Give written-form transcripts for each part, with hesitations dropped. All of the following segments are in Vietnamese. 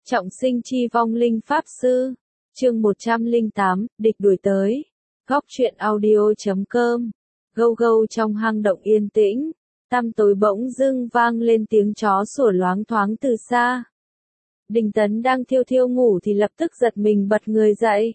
Trọng sinh chi vong linh pháp sư. Chương 108, địch đuổi tới. Góc truyện audio.com. Gâu gâu trong hang động yên tĩnh, tăm tối bỗng dưng vang lên tiếng chó sủa loáng thoáng từ xa. Đình Tấn đang thiêu thiêu ngủ thì lập tức giật mình bật người dậy.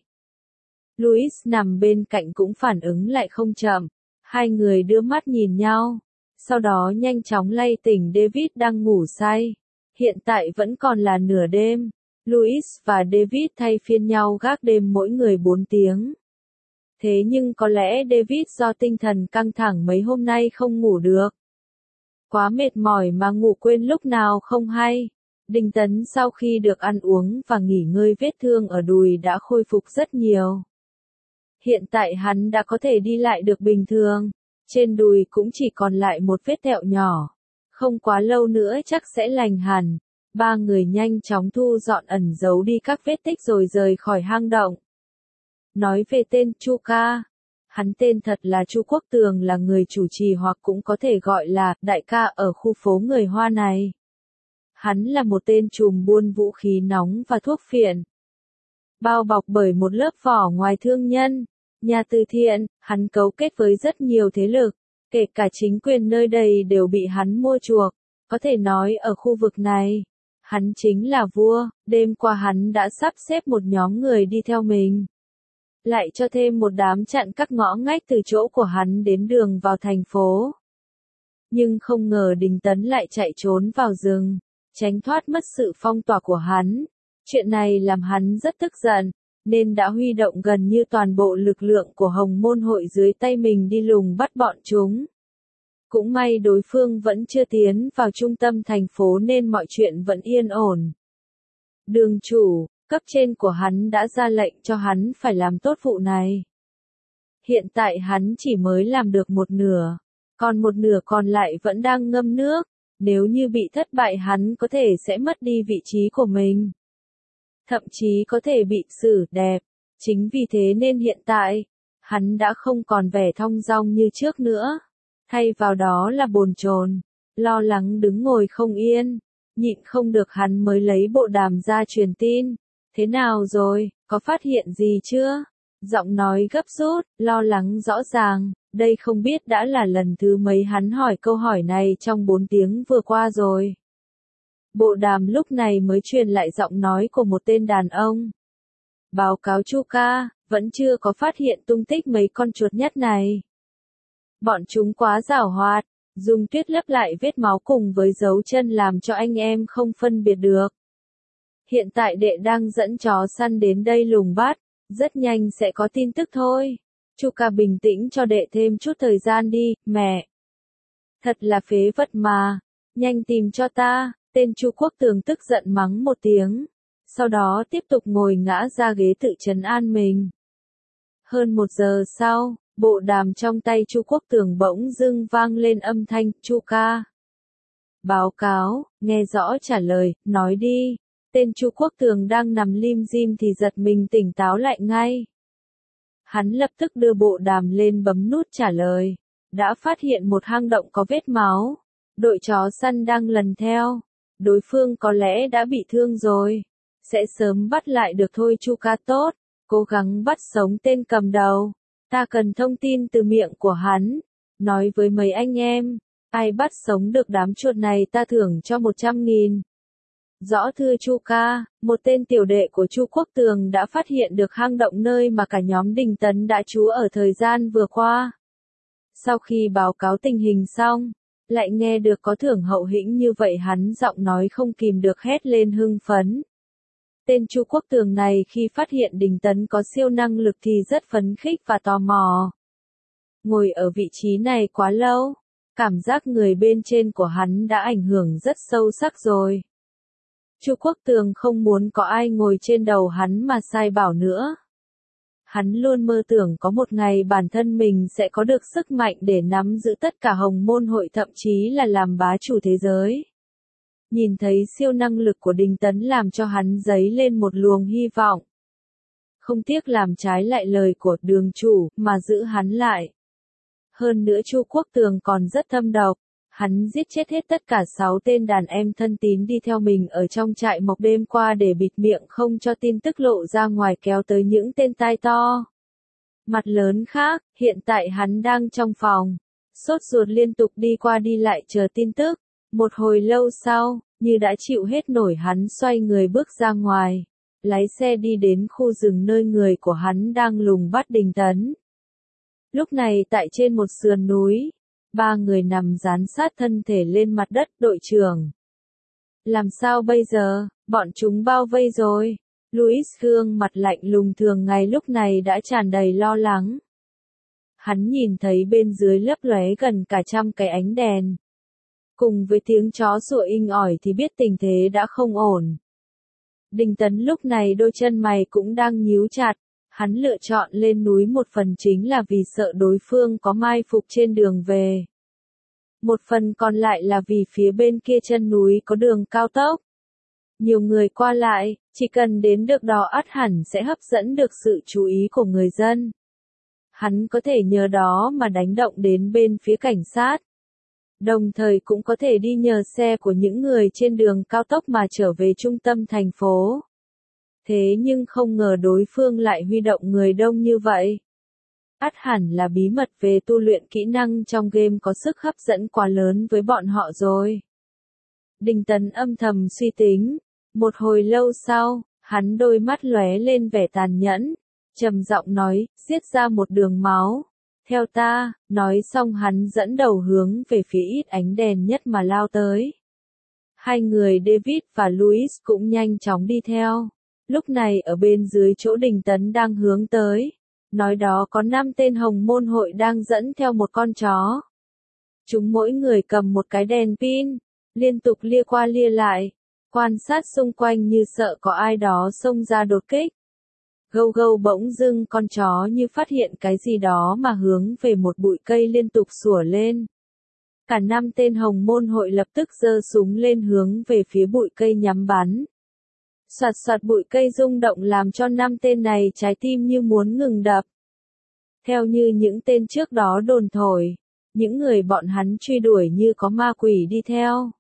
Louis nằm bên cạnh cũng phản ứng lại không chậm. Hai người đưa mắt nhìn nhau, sau đó nhanh chóng lay tỉnh David đang ngủ say. Hiện tại vẫn còn là nửa đêm. Louis và David thay phiên nhau gác đêm mỗi người 4 tiếng. Thế nhưng có lẽ David do tinh thần căng thẳng mấy hôm nay không ngủ được. Quá mệt mỏi mà ngủ quên lúc nào không hay. Đình Tấn sau khi được ăn uống và nghỉ ngơi vết thương ở đùi đã khôi phục rất nhiều. Hiện tại hắn đã có thể đi lại được bình thường. Trên đùi cũng chỉ còn lại một vết thẹo nhỏ. Không quá lâu nữa chắc sẽ lành hẳn. Ba người nhanh chóng thu dọn ẩn giấu đi các vết tích rồi rời khỏi hang động. Nói về tên Chu Ca, hắn tên thật là Chu Quốc Tường, là người chủ trì hoặc cũng có thể gọi là đại ca ở khu phố người Hoa này. Hắn là một tên trùm buôn vũ khí nóng và thuốc phiện. Bao bọc bởi một lớp vỏ ngoài thương nhân, nhà từ thiện, hắn cấu kết với rất nhiều thế lực, kể cả chính quyền nơi đây đều bị hắn mua chuộc. Có thể nói ở khu vực này, hắn chính là vua. Đêm qua hắn đã sắp xếp một nhóm người đi theo mình, lại cho thêm một đám chặn các ngõ ngách từ chỗ của hắn đến đường vào thành phố. Nhưng không ngờ Đình Tấn lại chạy trốn vào rừng, tránh thoát mất sự phong tỏa của hắn. Chuyện này làm hắn rất tức giận, nên đã huy động gần như toàn bộ lực lượng của Hồng Môn hội dưới tay mình đi lùng bắt bọn chúng. Cũng may đối phương vẫn chưa tiến vào trung tâm thành phố nên mọi chuyện vẫn yên ổn. Đường chủ, cấp trên của hắn đã ra lệnh cho hắn phải làm tốt vụ này. Hiện tại hắn chỉ mới làm được một nửa, còn một nửa còn lại vẫn đang ngâm nước. Nếu như bị thất bại hắn có thể sẽ mất đi vị trí của mình. Thậm chí có thể bị xử đẹp. Chính vì thế nên hiện tại, hắn đã không còn vẻ thong dong như trước nữa. Thay vào đó là bồn chồn, lo lắng đứng ngồi không yên. Nhịn không được hắn mới lấy bộ đàm ra truyền tin. Thế nào rồi, có phát hiện gì chưa? Giọng nói gấp rút, lo lắng rõ ràng. Đây không biết đã là lần thứ mấy hắn hỏi câu hỏi này trong 4 tiếng vừa qua rồi. Bộ đàm lúc này mới truyền lại giọng nói của một tên đàn ông. Báo cáo Chu Ca, vẫn chưa có phát hiện tung tích mấy con chuột nhắt này. Bọn chúng quá giảo hoạt, dùng tuyết lấp lại vết máu cùng với dấu chân làm cho anh em không phân biệt được. Hiện tại đệ đang dẫn chó săn đến đây lùng bắt, rất nhanh sẽ có tin tức thôi. Chu Ca bình tĩnh cho đệ thêm chút thời gian đi, mẹ. Thật là phế vật mà, nhanh tìm cho ta. Tên Chu Quốc Tường tức giận mắng một tiếng, sau đó tiếp tục ngồi ngã ra ghế tự trấn an mình. Hơn 1 giờ sau, bộ đàm trong tay Chu Quốc Tường bỗng dưng vang lên âm thanh, Chu Ca. Báo cáo, nghe rõ trả lời, nói đi. Tên Chu Quốc Tường đang nằm lim dim thì giật mình tỉnh táo lại ngay. Hắn lập tức đưa bộ đàm lên bấm nút trả lời. Đã phát hiện một hang động có vết máu. Đội chó săn đang lần theo. Đối phương có lẽ đã bị thương rồi. Sẽ sớm bắt lại được thôi Chu Ca tốt. Cố gắng bắt sống tên cầm đầu. Ta cần thông tin từ miệng của hắn. Nói với mấy anh em. Ai bắt sống được đám chuột này ta thưởng cho 100.000. Rõ thưa Chu Ca, một tên tiểu đệ của Chu Quốc Tường đã phát hiện được hang động nơi mà cả nhóm Đình Tấn đã trú ở thời gian vừa qua. Sau khi báo cáo tình hình xong, lại nghe được có thưởng hậu hĩnh như vậy hắn giọng nói không kìm được hét lên hưng phấn. Tên Chu Quốc Tường này khi phát hiện Đình Tấn có siêu năng lực thì rất phấn khích và tò mò. Ngồi ở vị trí này quá lâu, cảm giác người bên trên của hắn đã ảnh hưởng rất sâu sắc rồi. Chu Quốc Tường không muốn có ai ngồi trên đầu hắn mà sai bảo nữa. Hắn luôn mơ tưởng có một ngày bản thân mình sẽ có được sức mạnh để nắm giữ tất cả Hồng Môn hội, thậm chí là làm bá chủ thế giới. Nhìn thấy siêu năng lực của Đình Tấn làm cho hắn dấy lên một luồng hy vọng. Không tiếc làm trái lại lời của đường chủ mà giữ hắn lại. Hơn nữa Chu Quốc Tường còn rất thâm độc. Hắn giết chết hết tất cả 6 tên đàn em thân tín đi theo mình ở trong trại mộc đêm qua để bịt miệng không cho tin tức lộ ra ngoài kéo tới những tên tai to. Mặt lớn khác, hiện tại hắn đang trong phòng. Sốt ruột liên tục đi qua đi lại chờ tin tức. Một hồi lâu sau, như đã chịu hết nổi hắn xoay người bước ra ngoài. Lái xe đi đến khu rừng nơi người của hắn đang lùng bắt Đình Tấn. Lúc này tại trên một sườn núi, 3 người nằm dán sát thân thể lên mặt đất. Đội trưởng. Làm sao bây giờ, bọn chúng bao vây rồi. Louis gương mặt lạnh lùng thường ngày lúc này đã tràn đầy lo lắng. Hắn nhìn thấy bên dưới lấp lóe gần cả trăm cái ánh đèn. Cùng với tiếng chó sủa inh ỏi thì biết tình thế đã không ổn. Đình Tấn lúc này đôi chân mày cũng đang nhíu chặt. Hắn lựa chọn lên núi một phần chính là vì sợ đối phương có mai phục trên đường về. Một phần còn lại là vì phía bên kia chân núi có đường cao tốc. Nhiều người qua lại, chỉ cần đến được đó ắt hẳn sẽ hấp dẫn được sự chú ý của người dân. Hắn có thể nhờ đó mà đánh động đến bên phía cảnh sát. Đồng thời cũng có thể đi nhờ xe của những người trên đường cao tốc mà trở về trung tâm thành phố. Thế nhưng không ngờ đối phương lại huy động người đông như vậy. Ắt hẳn là bí mật về tu luyện kỹ năng trong game có sức hấp dẫn quá lớn với bọn họ rồi. Đình Tấn âm thầm suy tính. Một hồi lâu sau, hắn đôi mắt lóe lên vẻ tàn nhẫn, trầm giọng nói, giết ra một đường máu. Theo ta, nói xong hắn dẫn đầu hướng về phía ít ánh đèn nhất mà lao tới. Hai người David và Louis cũng nhanh chóng đi theo. Lúc này ở bên dưới chỗ Đình Tấn đang hướng tới. Nói đó có 5 tên hồng môn hội đang dẫn theo một con chó. Chúng mỗi người cầm một cái đèn pin, liên tục lia qua lia lại. Quan sát xung quanh như sợ có ai đó xông ra đột kích. Gâu gâu bỗng dưng con chó như phát hiện cái gì đó mà hướng về một bụi cây liên tục sủa lên. Cả 5 tên hồng môn hội lập tức giơ súng lên hướng về phía bụi cây nhắm bắn. Soạt soạt bụi cây rung động làm cho 5 tên này trái tim như muốn ngừng đập. Theo như những tên trước đó đồn thổi, những người bọn hắn truy đuổi như có ma quỷ đi theo.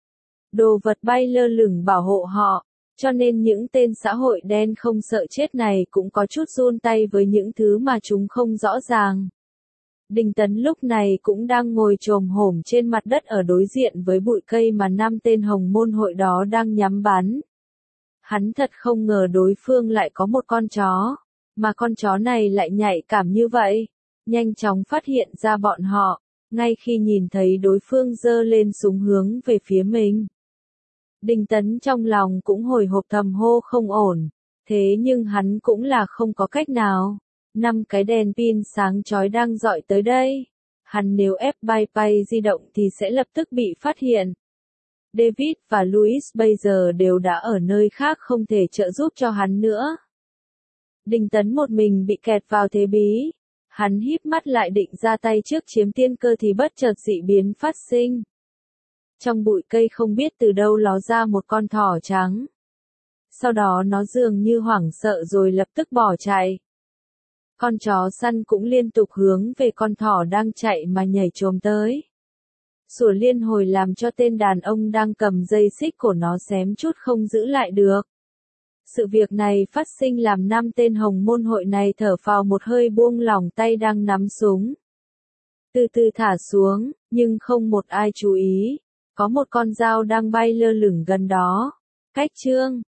Đồ vật bay lơ lửng bảo hộ họ, cho nên những tên xã hội đen không sợ chết này cũng có chút run tay với những thứ mà chúng không rõ ràng. Đình Tấn lúc này cũng đang ngồi chồm hổm trên mặt đất ở đối diện với bụi cây mà 5 tên hồng môn hội đó đang nhắm bắn. Hắn thật không ngờ đối phương lại có một con chó, mà con chó này lại nhạy cảm như vậy, nhanh chóng phát hiện ra bọn họ, ngay khi nhìn thấy đối phương giơ lên súng hướng về phía mình. Đình Tấn trong lòng cũng hồi hộp thầm hô không ổn, thế nhưng hắn cũng là không có cách nào. 5 cái đèn pin sáng chói đang dọi tới đây. Hắn nếu ép bay di động thì sẽ lập tức bị phát hiện. David và Louis bây giờ đều đã ở nơi khác không thể trợ giúp cho hắn nữa. Đình Tấn một mình bị kẹt vào thế bí. Hắn híp mắt lại định ra tay trước chiếm tiên cơ thì bất chợt dị biến phát sinh. Trong bụi cây không biết từ đâu ló ra một con thỏ trắng. Sau đó nó dường như hoảng sợ rồi lập tức bỏ chạy. Con chó săn cũng liên tục hướng về con thỏ đang chạy mà nhảy chồm tới. Sủa liên hồi làm cho tên đàn ông đang cầm dây xích của nó xém chút không giữ lại được. Sự việc này phát sinh làm 5 tên hồng môn hội này thở phào một hơi buông lỏng tay đang nắm súng. Từ từ thả xuống, nhưng không một ai chú ý. Có một con dao đang bay lơ lửng gần đó. Cách chương